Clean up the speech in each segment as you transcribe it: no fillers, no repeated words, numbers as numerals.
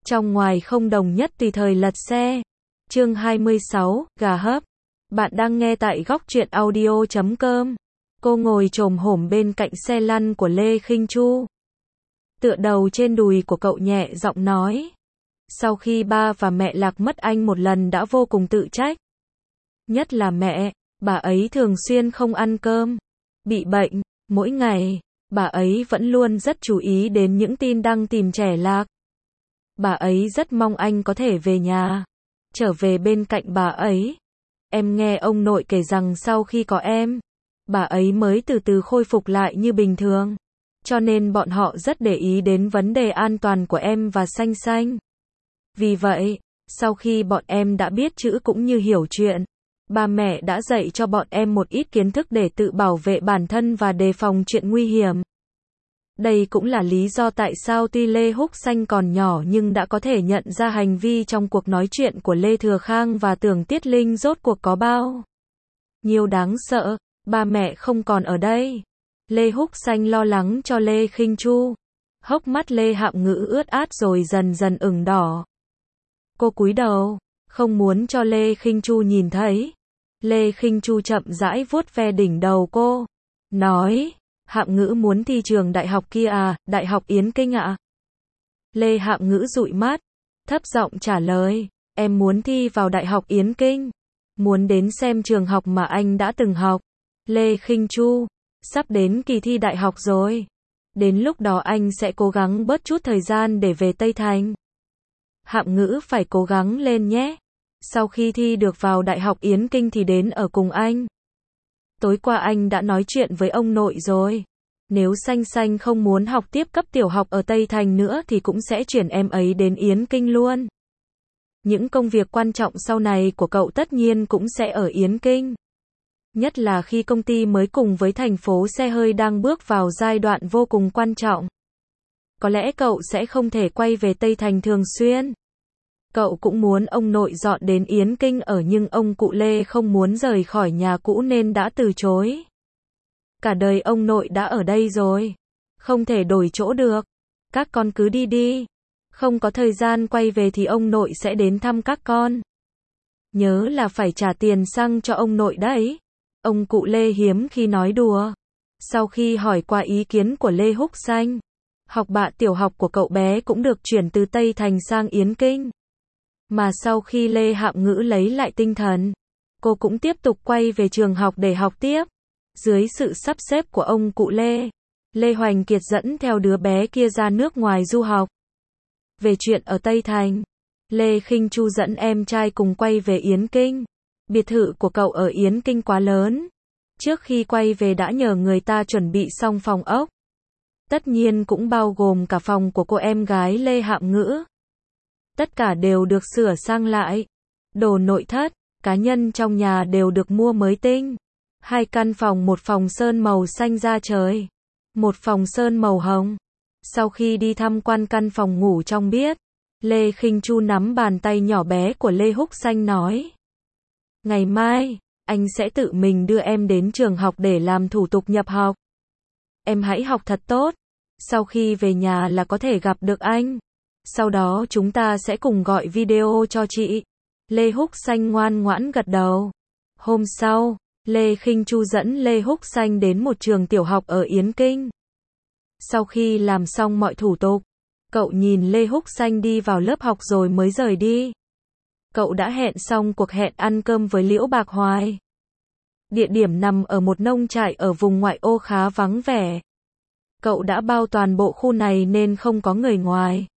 Trong ngoài không đồng nhất tùy thời lật xe. Chương 26, gà hấp. Bạn đang nghe tại góc truyện audio.com. Cô ngồi chồm hổm bên cạnh xe lăn của Lê Khinh Chu. Tựa đầu trên đùi của cậu nhẹ giọng nói. Sau khi ba và mẹ lạc mất anh một lần đã vô cùng tự trách. Nhất là mẹ, bà ấy thường xuyên không ăn cơm, bị bệnh, mỗi ngày, bà ấy vẫn luôn rất chú ý đến những tin đăng tìm trẻ lạc. Bà ấy rất mong anh có thể về nhà, trở về bên cạnh bà ấy. Em nghe ông nội kể rằng sau khi có em, bà ấy mới từ từ khôi phục lại như bình thường. Cho nên bọn họ rất để ý đến vấn đề an toàn của em và Xanh Xanh. Vì vậy, sau khi bọn em đã biết chữ cũng như hiểu chuyện, ba mẹ đã dạy cho bọn em một ít kiến thức để tự bảo vệ bản thân và đề phòng chuyện nguy hiểm. Đây cũng là lý do tại sao tuy Lê Húc Xanh còn nhỏ nhưng đã có thể nhận ra hành vi trong cuộc nói chuyện của Lê Thừa Khang và Tưởng Tiết Linh rốt cuộc có bao nhiêu đáng sợ. Ba mẹ không còn ở đây. Lê Húc Xanh lo lắng cho Lê Khinh Chu. Hốc mắt Lê Hạm Ngữ ướt át rồi dần dần ửng đỏ. Cô cúi đầu, không muốn cho Lê Khinh Chu nhìn thấy. Lê Khinh Chu chậm rãi vuốt ve đỉnh đầu cô, nói, Hạm Ngữ muốn thi trường đại học kia à, Đại học Yến Kinh ạ? Lê Hạm Ngữ dụi mắt, thấp giọng trả lời, em muốn thi vào Đại học Yến Kinh, muốn đến xem trường học mà anh đã từng học. Lê Khinh Chu, sắp đến kỳ thi đại học rồi, đến lúc đó anh sẽ cố gắng bớt chút thời gian để về Tây Thành. Hạm Ngữ phải cố gắng lên nhé. Sau khi thi được vào Đại học Yến Kinh thì đến ở cùng anh. Tối qua anh đã nói chuyện với ông nội rồi. Nếu Xanh Xanh không muốn học tiếp cấp tiểu học ở Tây Thành nữa thì cũng sẽ chuyển em ấy đến Yến Kinh luôn. Những công việc quan trọng sau này của cậu tất nhiên cũng sẽ ở Yến Kinh. Nhất là khi công ty mới cùng với thành phố xe hơi đang bước vào giai đoạn vô cùng quan trọng. Có lẽ cậu sẽ không thể quay về Tây Thành thường xuyên. Cậu cũng muốn ông nội dọn đến Yến Kinh ở nhưng ông cụ Lê không muốn rời khỏi nhà cũ nên đã từ chối. Cả đời ông nội đã ở đây rồi, không thể đổi chỗ được. Các con cứ đi đi. Không có thời gian quay về thì ông nội sẽ đến thăm các con. Nhớ là phải trả tiền xăng cho ông nội đấy. Ông cụ Lê hiếm khi nói đùa. Sau khi hỏi qua ý kiến của Lê Húc Xanh, học bạ tiểu học của cậu bé cũng được chuyển từ Tây Thành sang Yến Kinh. Mà sau khi Lê Hạm Ngữ lấy lại tinh thần, cô cũng tiếp tục quay về trường học để học tiếp. Dưới sự sắp xếp của ông cụ Lê, Lê Hoành Kiệt dẫn theo đứa bé kia ra nước ngoài du học. Về chuyện ở Tây Thành, Lê Khinh Chu dẫn em trai cùng quay về Yến Kinh. Biệt thự của cậu ở Yến Kinh quá lớn. Trước khi quay về đã nhờ người ta chuẩn bị xong phòng ốc. Tất nhiên cũng bao gồm cả phòng của cô em gái Lê Hạm Ngữ. Tất cả đều được sửa sang lại. Đồ nội thất, cá nhân trong nhà đều được mua mới tinh. 2 căn phòng, một phòng sơn màu xanh da trời, một phòng sơn màu hồng. Sau khi đi tham quan căn phòng ngủ trong biết, Lê Khinh Chu nắm bàn tay nhỏ bé của Lê Húc Xanh nói. Ngày mai, anh sẽ tự mình đưa em đến trường học để làm thủ tục nhập học. Em hãy học thật tốt. Sau khi về nhà là có thể gặp được anh. Sau đó chúng ta sẽ cùng gọi video cho chị. Lê Húc Xanh ngoan ngoãn gật đầu. Hôm sau, Lê Khinh Chu dẫn Lê Húc Xanh đến một trường tiểu học ở Yến Kinh. Sau khi làm xong mọi thủ tục, cậu nhìn Lê Húc Xanh đi vào lớp học rồi mới rời đi. Cậu đã hẹn xong cuộc hẹn ăn cơm với Liễu Bạc Hoài. Địa điểm nằm ở một nông trại ở vùng ngoại ô khá vắng vẻ. Cậu đã bao toàn bộ khu này nên không có người ngoài.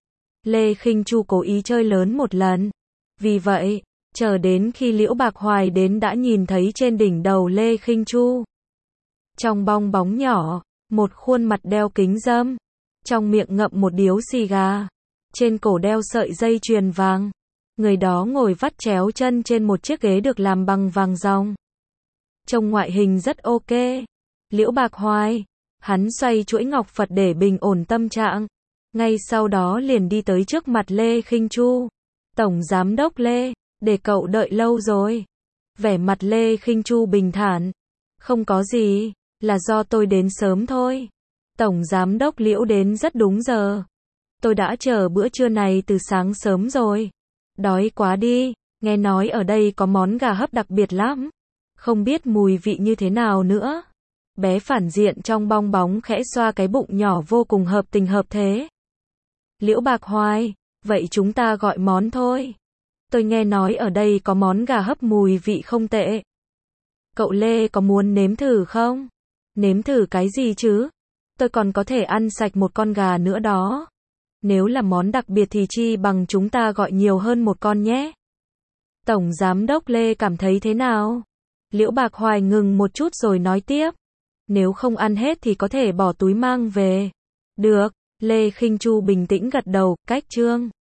Lê Khinh Chu cố ý chơi lớn một lần. Vì vậy, chờ đến khi Liễu Bạc Hoài đến đã nhìn thấy trên đỉnh đầu Lê Khinh Chu, trong bong bóng nhỏ, một khuôn mặt đeo kính râm, trong miệng ngậm một điếu xì gà, trên cổ đeo sợi dây chuyền vàng. Người đó ngồi vắt chéo chân trên một chiếc ghế được làm bằng vàng ròng. Trông ngoại hình rất ok. Liễu Bạc Hoài, hắn xoay chuỗi ngọc Phật để bình ổn tâm trạng. Ngay sau đó liền đi tới trước mặt Lê Khinh Chu. Tổng Giám đốc Lê, để cậu đợi lâu rồi. Vẻ mặt Lê Khinh Chu bình thản. Không có gì, là do tôi đến sớm thôi. Tổng Giám đốc Liễu đến rất đúng giờ. Tôi đã chờ bữa trưa này từ sáng sớm rồi. Đói quá đi, nghe nói ở đây có món gà hấp đặc biệt lắm. Không biết mùi vị như thế nào nữa. Bé phản diện trong bong bóng khẽ xoa cái bụng nhỏ vô cùng hợp tình hợp thế. Liễu Bạc Hoài, vậy chúng ta gọi món thôi. Tôi nghe nói ở đây có món gà hấp mùi vị không tệ. Cậu Lê có muốn nếm thử không? Nếm thử cái gì chứ? Tôi còn có thể ăn sạch một con gà nữa đó. Nếu là món đặc biệt thì chi bằng chúng ta gọi nhiều hơn một con nhé. Tổng Giám đốc Lê cảm thấy thế nào? Liễu Bạc Hoài ngừng một chút rồi nói tiếp. Nếu không ăn hết thì có thể bỏ túi mang về. Được, Lê Khinh Chu bình tĩnh gật đầu, cách Trương.